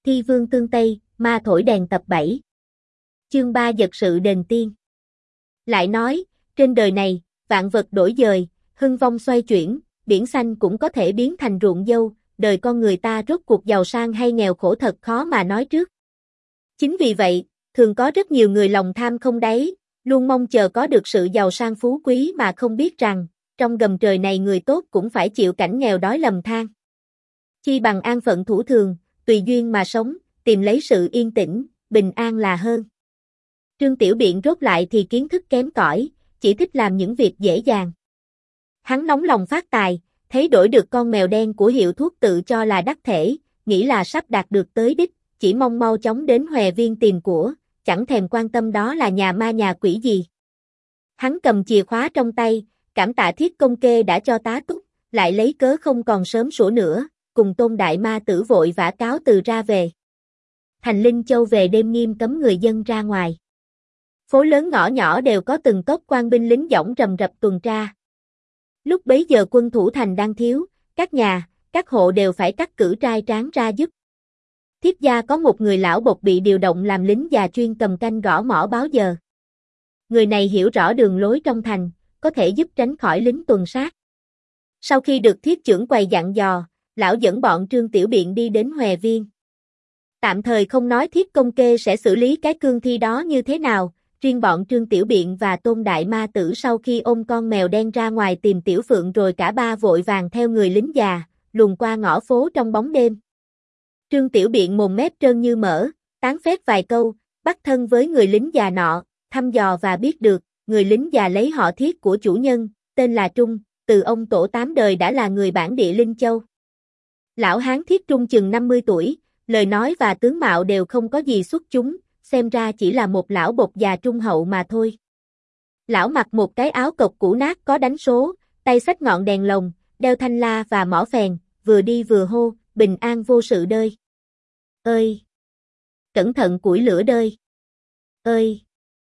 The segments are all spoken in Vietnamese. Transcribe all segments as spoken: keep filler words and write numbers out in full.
Thi vương tương Tây, ma thổi đèn tập bảy. Chương ba Giật sự đền tiên. Lại nói, trên đời này, vạn vật đổi dời, hưng vong xoay chuyển, biển xanh cũng có thể biến thành ruộng dâu, đời con người ta rốt cuộc giàu sang hay nghèo khổ thật khó mà nói trước. Chính vì vậy, thường có rất nhiều người lòng tham không đáy, luôn mong chờ có được sự giàu sang phú quý mà không biết rằng, trong gầm trời này người tốt cũng phải chịu cảnh nghèo đói lầm than. Chi bằng an phận thủ thường, tùy duyên mà sống, tìm lấy sự yên tĩnh, bình an là hơn. Trương Tiểu Biện rốt lại thì kiến thức kém cỏi, chỉ thích làm những việc dễ dàng. Hắn nóng lòng phát tài, thấy đổi được con mèo đen của hiệu thuốc tự cho là đắc thể, nghĩ là sắp đạt được tới đích, chỉ mong mau chóng đến Hòe Viên tìm của, chẳng thèm quan tâm đó là nhà ma nhà quỷ gì. Hắn cầm chìa khóa trong tay, cảm tạ Thiết Công Kê đã cho tá túc, lại lấy cớ không còn sớm sủa nữa, cùng Tôn Đại Ma Tử vội vã cáo từ ra về. Thành Linh Châu về đêm nghiêm cấm người dân ra ngoài. Phố lớn ngõ nhỏ đều có từng tốp quan binh lính dõng rầm rập tuần tra. Lúc bấy giờ quân thủ thành đang thiếu, các nhà, các hộ đều phải cắt cử trai tráng ra giúp. Thiết gia có một người lão bộc bị điều động làm lính già chuyên cầm canh gõ mõ báo giờ. Người này hiểu rõ đường lối trong thành, có thể giúp tránh khỏi lính tuần sát. Sau khi được Thiết trưởng quầy dặn dò, lão dẫn bọn Trương Tiểu Biện đi đến Hòe Viên. Tạm thời không nói Thiết Công Kê sẽ xử lý cái cương thi đó như thế nào, riêng bọn Trương Tiểu Biện và Tôn Đại Ma Tử sau khi ôm con mèo đen ra ngoài tìm Tiểu Phượng rồi cả ba vội vàng theo người lính già, luồn qua ngõ phố trong bóng đêm. Trương Tiểu Biện mồm mép trơn như mỡ, tán phét vài câu, bắt thân với người lính già nọ, thăm dò và biết được, người lính già lấy họ Thiết của chủ nhân, tên là Trung, từ ông tổ tám đời đã là người bản địa Linh Châu. Lão hán Thiết Trung chừng năm mươi tuổi, lời nói và tướng mạo đều không có gì xuất chúng, xem ra chỉ là một lão bộc già trung hậu mà thôi. Lão mặc một cái áo cộc cũ nát có đánh số, tay xách ngọn đèn lồng, đeo thanh la và mỏ phèn, vừa đi vừa hô, bình an vô sự đơi. Ơi! Cẩn thận củi lửa đơi. Ơi!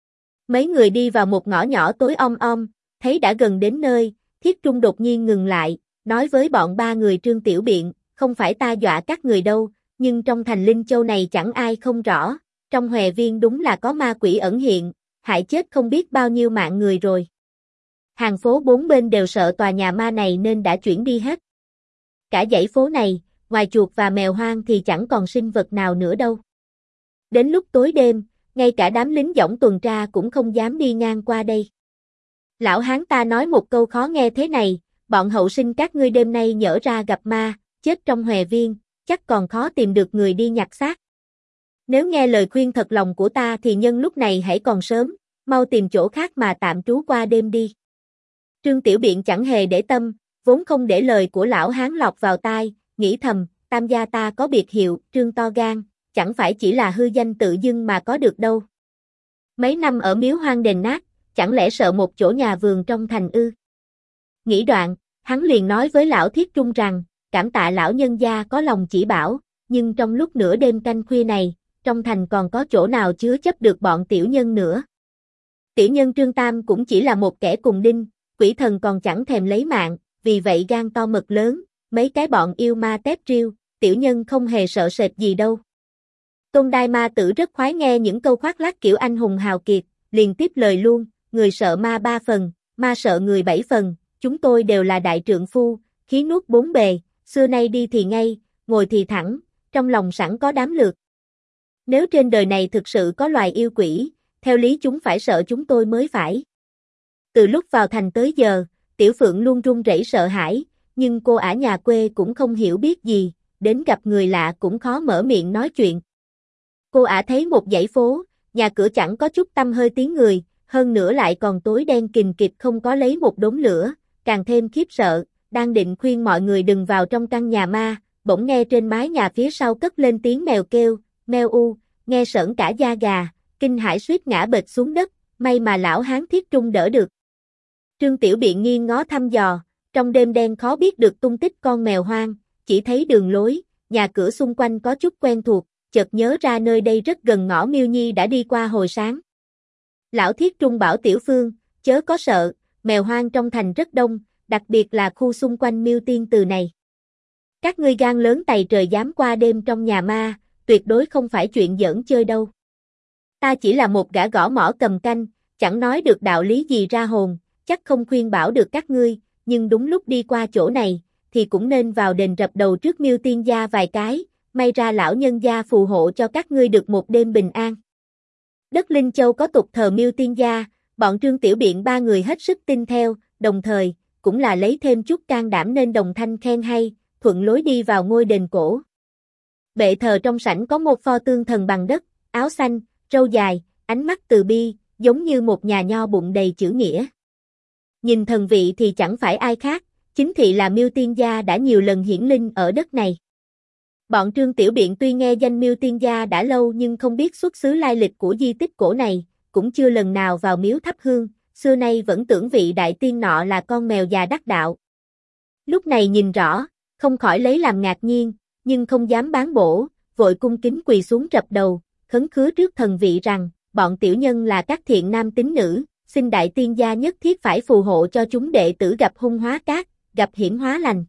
Mấy người đi vào một ngõ nhỏ tối om om, thấy đã gần đến nơi, Thiết Trung đột nhiên ngừng lại, nói với bọn ba người Trương Tiểu Biện, không phải ta dọa các người đâu, nhưng trong thành Linh Châu này chẳng ai không rõ, trong Hòe Viên đúng là có ma quỷ ẩn hiện, hại chết không biết bao nhiêu mạng người rồi. Hàng phố bốn bên đều sợ tòa nhà ma này nên đã chuyển đi hết. Cả dãy phố này, ngoài chuột và mèo hoang thì chẳng còn sinh vật nào nữa đâu. Đến lúc tối đêm, ngay cả đám lính dõng tuần tra cũng không dám đi ngang qua đây. Lão hán ta nói một câu khó nghe thế này, bọn hậu sinh các ngươi đêm nay nhỡ ra gặp ma, chết trong Hòe Viên, chắc còn khó tìm được người đi nhặt xác. Nếu nghe lời khuyên thật lòng của ta thì nhân lúc này hãy còn sớm, mau tìm chỗ khác mà tạm trú qua đêm đi. Trương Tiểu Biện chẳng hề để tâm, vốn không để lời của lão hán lọt vào tai, nghĩ thầm, tam gia ta có biệt hiệu, Trương to gan, chẳng phải chỉ là hư danh tự dưng mà có được đâu. Mấy năm ở miếu hoang đền nát, chẳng lẽ sợ một chỗ nhà vườn trong thành ư? Nghĩ đoạn, hắn liền nói với lão Thiết Trung rằng, cảm tạ lão nhân gia có lòng chỉ bảo, nhưng trong lúc nửa đêm canh khuya này, trong thành còn có chỗ nào chứa chấp được bọn tiểu nhân nữa. Tiểu nhân Trương Tam cũng chỉ là một kẻ cùng đinh, quỷ thần còn chẳng thèm lấy mạng, vì vậy gan to mật lớn, mấy cái bọn yêu ma tép riêu, tiểu nhân không hề sợ sệt gì đâu. Tôn Đại Ma Tử rất khoái nghe những câu khoác lác kiểu anh hùng hào kiệt, liền tiếp lời luôn, người sợ ma ba phần, ma sợ người bảy phần, chúng tôi đều là đại trượng phu, khí nuốt bốn bề, xưa nay đi thì ngay, ngồi thì thẳng, trong lòng sẵn có đám lược. Nếu trên đời này thực sự có loài yêu quỷ, theo lý chúng phải sợ chúng tôi mới phải. Từ lúc vào thành tới giờ, Tiểu Phượng luôn run rẩy sợ hãi, nhưng cô ả nhà quê cũng không hiểu biết gì, đến gặp người lạ cũng khó mở miệng nói chuyện. Cô ả thấy một dãy phố, nhà cửa chẳng có chút tăm hơi tiếng người, hơn nữa lại còn tối đen kình kịch không có lấy một đốm lửa, càng thêm khiếp sợ, đang định khuyên mọi người đừng vào trong căn nhà ma, bỗng nghe trên mái nhà phía sau cất lên tiếng mèo kêu, meo u, nghe sởn cả da gà, kinh hãi suýt ngã bệt xuống đất, may mà lão hán Thiết Trung đỡ được. Trương Tiểu Biện nghiêng ngó thăm dò, trong đêm đen khó biết được tung tích con mèo hoang, chỉ thấy đường lối, nhà cửa xung quanh có chút quen thuộc, chợt nhớ ra nơi đây rất gần ngõ Miêu Nhi đã đi qua hồi sáng. Lão Thiết Trung bảo Tiểu Phương, chớ có sợ, mèo hoang trong thành rất đông, đặc biệt là khu xung quanh Miêu Tiên Từ này. Các ngươi gan lớn tày trời dám qua đêm trong nhà ma, tuyệt đối không phải chuyện giỡn chơi đâu. Ta chỉ là một gã gõ mõ cầm canh, chẳng nói được đạo lý gì ra hồn, chắc không khuyên bảo được các ngươi, nhưng đúng lúc đi qua chỗ này, thì cũng nên vào đền rập đầu trước Miêu Tiên gia vài cái, may ra lão nhân gia phù hộ cho các ngươi được một đêm bình an. Đất Linh Châu có tục thờ Miêu Tiên gia, bọn Trương Tiểu Biện ba người hết sức tin theo, đồng thời, cũng là lấy thêm chút can đảm nên đồng thanh khen hay, thuận lối đi vào ngôi đền cổ. Bệ thờ trong sảnh có một pho tương thần bằng đất, áo xanh, râu dài, ánh mắt từ bi, giống như một nhà nho bụng đầy chữ nghĩa. Nhìn thần vị thì chẳng phải ai khác, chính thị là Miêu Tiên gia đã nhiều lần hiển linh ở đất này. Bọn Trương Tiểu Biện tuy nghe danh Miêu Tiên gia đã lâu nhưng không biết xuất xứ lai lịch của di tích cổ này, cũng chưa lần nào vào miếu thắp hương, xưa nay vẫn tưởng vị đại tiên nọ là con mèo già đắc đạo. Lúc này nhìn rõ, không khỏi lấy làm ngạc nhiên, nhưng không dám bán bổ, vội cung kính quỳ xuống rập đầu, khấn khứa trước thần vị rằng, bọn tiểu nhân là các thiện nam tín nữ, xin đại tiên gia nhất thiết phải phù hộ cho chúng đệ tử gặp hung hóa cát, gặp hiểm hóa lành.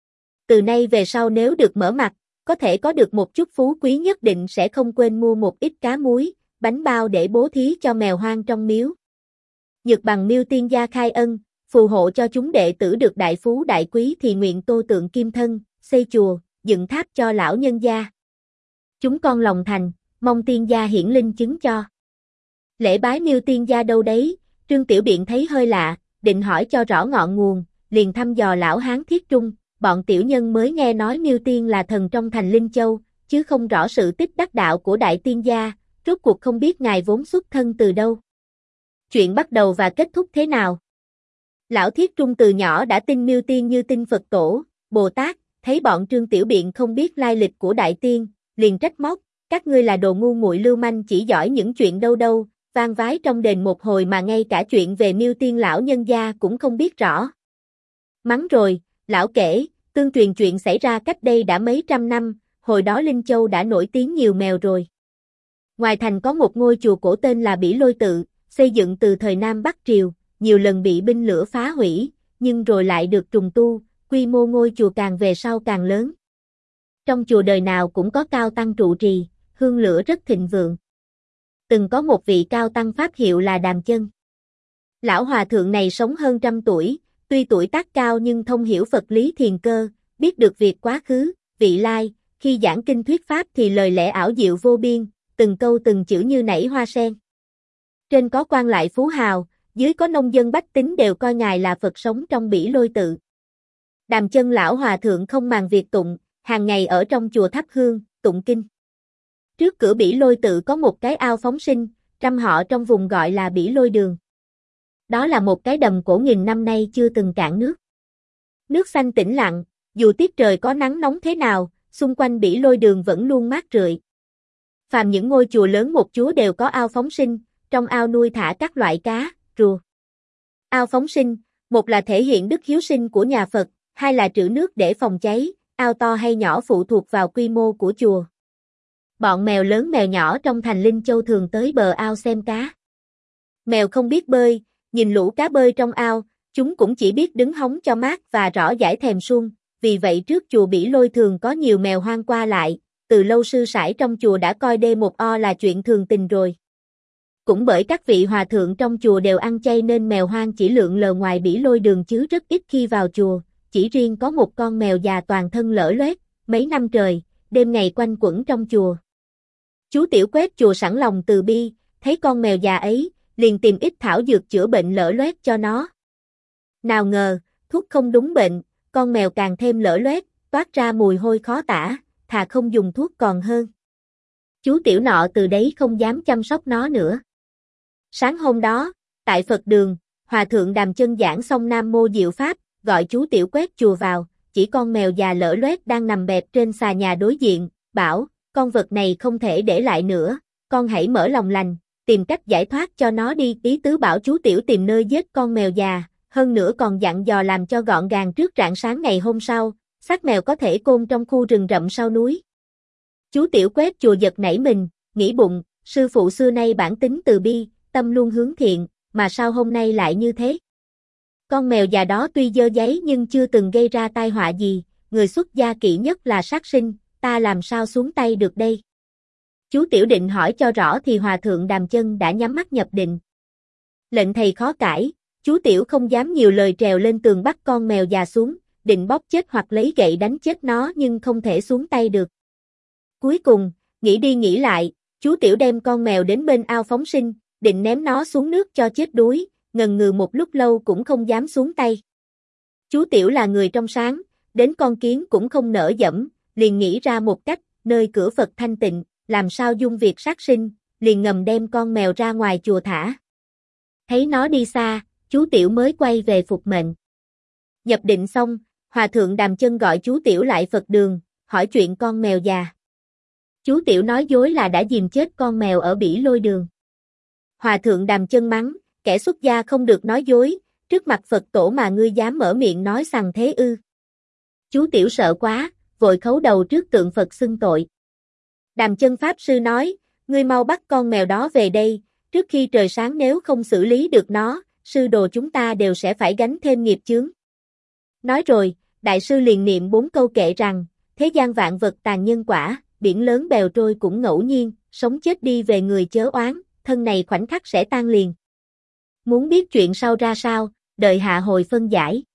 Từ nay về sau nếu được mở mặt, có thể có được một chút phú quý nhất định sẽ không quên mua một ít cá muối, bánh bao để bố thí cho mèo hoang trong miếu. Nhược bằng Miêu Tiên gia khai ân, phù hộ cho chúng đệ tử được đại phú đại quý thì nguyện tô tượng kim thân, xây chùa, dựng tháp cho lão nhân gia. Chúng con lòng thành, mong tiên gia hiển linh chứng cho. Lễ bái Miêu Tiên gia đâu đấy, Trương Tiểu Biện thấy hơi lạ, định hỏi cho rõ ngọn nguồn, liền thăm dò lão hán Thiết Trung, bọn tiểu nhân mới nghe nói Miêu Tiên là thần trong thành Linh Châu, chứ không rõ sự tích đắc đạo của đại tiên gia, rốt cuộc không biết ngài vốn xuất thân từ đâu. Chuyện bắt đầu và kết thúc thế nào? Lão Thiết Trung từ nhỏ đã tin Miêu Tiên như tin Phật Tổ, Bồ Tát, thấy bọn Trương Tiểu Biện không biết lai lịch của đại tiên, liền trách móc, các ngươi là đồ ngu muội lưu manh chỉ giỏi những chuyện đâu đâu, vang vái trong đền một hồi mà ngay cả chuyện về Miêu Tiên lão nhân gia cũng không biết rõ. Mắng rồi, lão kể, tương truyền chuyện xảy ra cách đây đã mấy trăm năm, hồi đó Linh Châu đã nổi tiếng nhiều mèo rồi. Ngoài thành có một ngôi chùa cổ tên là Bỉ Lôi Tự, xây dựng từ thời Nam Bắc Triều, nhiều lần bị binh lửa phá hủy, nhưng rồi lại được trùng tu, quy mô ngôi chùa càng về sau càng lớn. Trong chùa đời nào cũng có cao tăng trụ trì, hương lửa rất thịnh vượng. Từng có một vị cao tăng pháp hiệu là Đàm Chân. Lão hòa thượng này sống hơn trăm tuổi, tuy tuổi tác cao nhưng thông hiểu Phật lý thiền cơ, biết được việc quá khứ, vị lai, khi giảng kinh thuyết pháp thì lời lẽ ảo diệu vô biên, từng câu từng chữ như nảy hoa sen. Trên có quan lại phú hào, dưới có nông dân bách tính đều coi ngài là Phật sống trong Bỉ Lôi Tự. Đàm Chân lão hòa thượng không màng việc tụng, hàng ngày ở trong chùa thắp hương, tụng kinh. Trước cửa Bỉ Lôi Tự có một cái ao phóng sinh, trăm họ trong vùng gọi là Bỉ Lôi Đường. Đó là một cái đầm cổ nghìn năm nay chưa từng cạn nước. Nước xanh tĩnh lặng, dù tiết trời có nắng nóng thế nào, xung quanh Bỉ Lôi Đường vẫn luôn mát rượi. Phàm những ngôi chùa lớn một chúa đều có ao phóng sinh, trong ao nuôi thả các loại cá, rùa. Ao phóng sinh, một là thể hiện đức hiếu sinh của nhà Phật, hai là trữ nước để phòng cháy, ao to hay nhỏ phụ thuộc vào quy mô của chùa. Bọn mèo lớn mèo nhỏ trong thành Linh Châu thường tới bờ ao xem cá. Mèo không biết bơi, nhìn lũ cá bơi trong ao, chúng cũng chỉ biết đứng hóng cho mát và rõ giải thèm sung, vì vậy trước chùa Bỉ Lôi thường có nhiều mèo hoang qua lại, từ lâu sư sãi trong chùa đã coi đê một o là chuyện thường tình rồi. Cũng bởi các vị hòa thượng trong chùa đều ăn chay nên mèo hoang chỉ lượn lờ ngoài Bỉ Lôi Đường chứ rất ít khi vào chùa, chỉ riêng có một con mèo già toàn thân lở loét, mấy năm trời, đêm ngày quanh quẩn trong chùa. Chú Tiểu Quét chùa sẵn lòng từ bi, thấy con mèo già ấy, liền tìm ít thảo dược chữa bệnh lở loét cho nó. Nào ngờ, thuốc không đúng bệnh, con mèo càng thêm lở loét, toát ra mùi hôi khó tả, thà không dùng thuốc còn hơn. Chú Tiểu nọ từ đấy không dám chăm sóc nó nữa. Sáng hôm đó, tại Phật đường, Hòa thượng Đàm Chân giảng xong Nam Mô Diệu Pháp, gọi chú Tiểu Quét chùa vào, chỉ con mèo già lở loét đang nằm bẹp trên xà nhà đối diện, bảo, con vật này không thể để lại nữa, con hãy mở lòng lành, tìm cách giải thoát cho nó đi, ý tứ bảo chú Tiểu tìm nơi giết con mèo già, hơn nữa còn dặn dò làm cho gọn gàng trước rạng sáng ngày hôm sau, xác mèo có thể chôn trong khu rừng rậm sau núi. Chú Tiểu Quét chùa giật nảy mình, nghĩ bụng, sư phụ xưa nay bản tính từ bi, tâm luôn hướng thiện, mà sao hôm nay lại như thế? Con mèo già đó tuy dơ giấy nhưng chưa từng gây ra tai họa gì, người xuất gia kỵ nhất là sát sinh, ta làm sao xuống tay được đây? Chú Tiểu định hỏi cho rõ thì Hòa thượng Đàm Chân đã nhắm mắt nhập định. Lệnh thầy khó cãi, chú Tiểu không dám nhiều lời trèo lên tường bắt con mèo già xuống, định bóp chết hoặc lấy gậy đánh chết nó nhưng không thể xuống tay được. Cuối cùng, nghĩ đi nghĩ lại, chú Tiểu đem con mèo đến bên ao phóng sinh, định ném nó xuống nước cho chết đuối, ngần ngừ một lúc lâu cũng không dám xuống tay. Chú Tiểu là người trong sáng, đến con kiến cũng không nỡ dẫm, liền nghĩ ra một cách, nơi cửa Phật thanh tịnh, làm sao dung việc sát sinh, liền ngầm đem con mèo ra ngoài chùa thả. Thấy nó đi xa, chú Tiểu mới quay về phục mệnh. Nhập định xong, Hòa thượng Đàm Chân gọi chú Tiểu lại Phật đường, hỏi chuyện con mèo già. Chú Tiểu nói dối là đã dìm chết con mèo ở Bỉ Lôi đường. Hòa thượng Đàm Chân mắng, kẻ xuất gia không được nói dối, trước mặt Phật tổ mà ngươi dám mở miệng nói sằng thế ư. Chú Tiểu sợ quá, vội khấu đầu trước tượng Phật xưng tội. Đàm Chân Pháp Sư nói, ngươi mau bắt con mèo đó về đây, trước khi trời sáng nếu không xử lý được nó, sư đồ chúng ta đều sẽ phải gánh thêm nghiệp chướng. Nói rồi, đại sư liền niệm bốn câu kệ rằng, thế gian vạn vật tàn nhân quả, biển lớn bèo trôi cũng ngẫu nhiên, sống chết đi về người chớ oán, thân này khoảnh khắc sẽ tan liền. Muốn biết chuyện sau ra sao, đợi hạ hồi phân giải.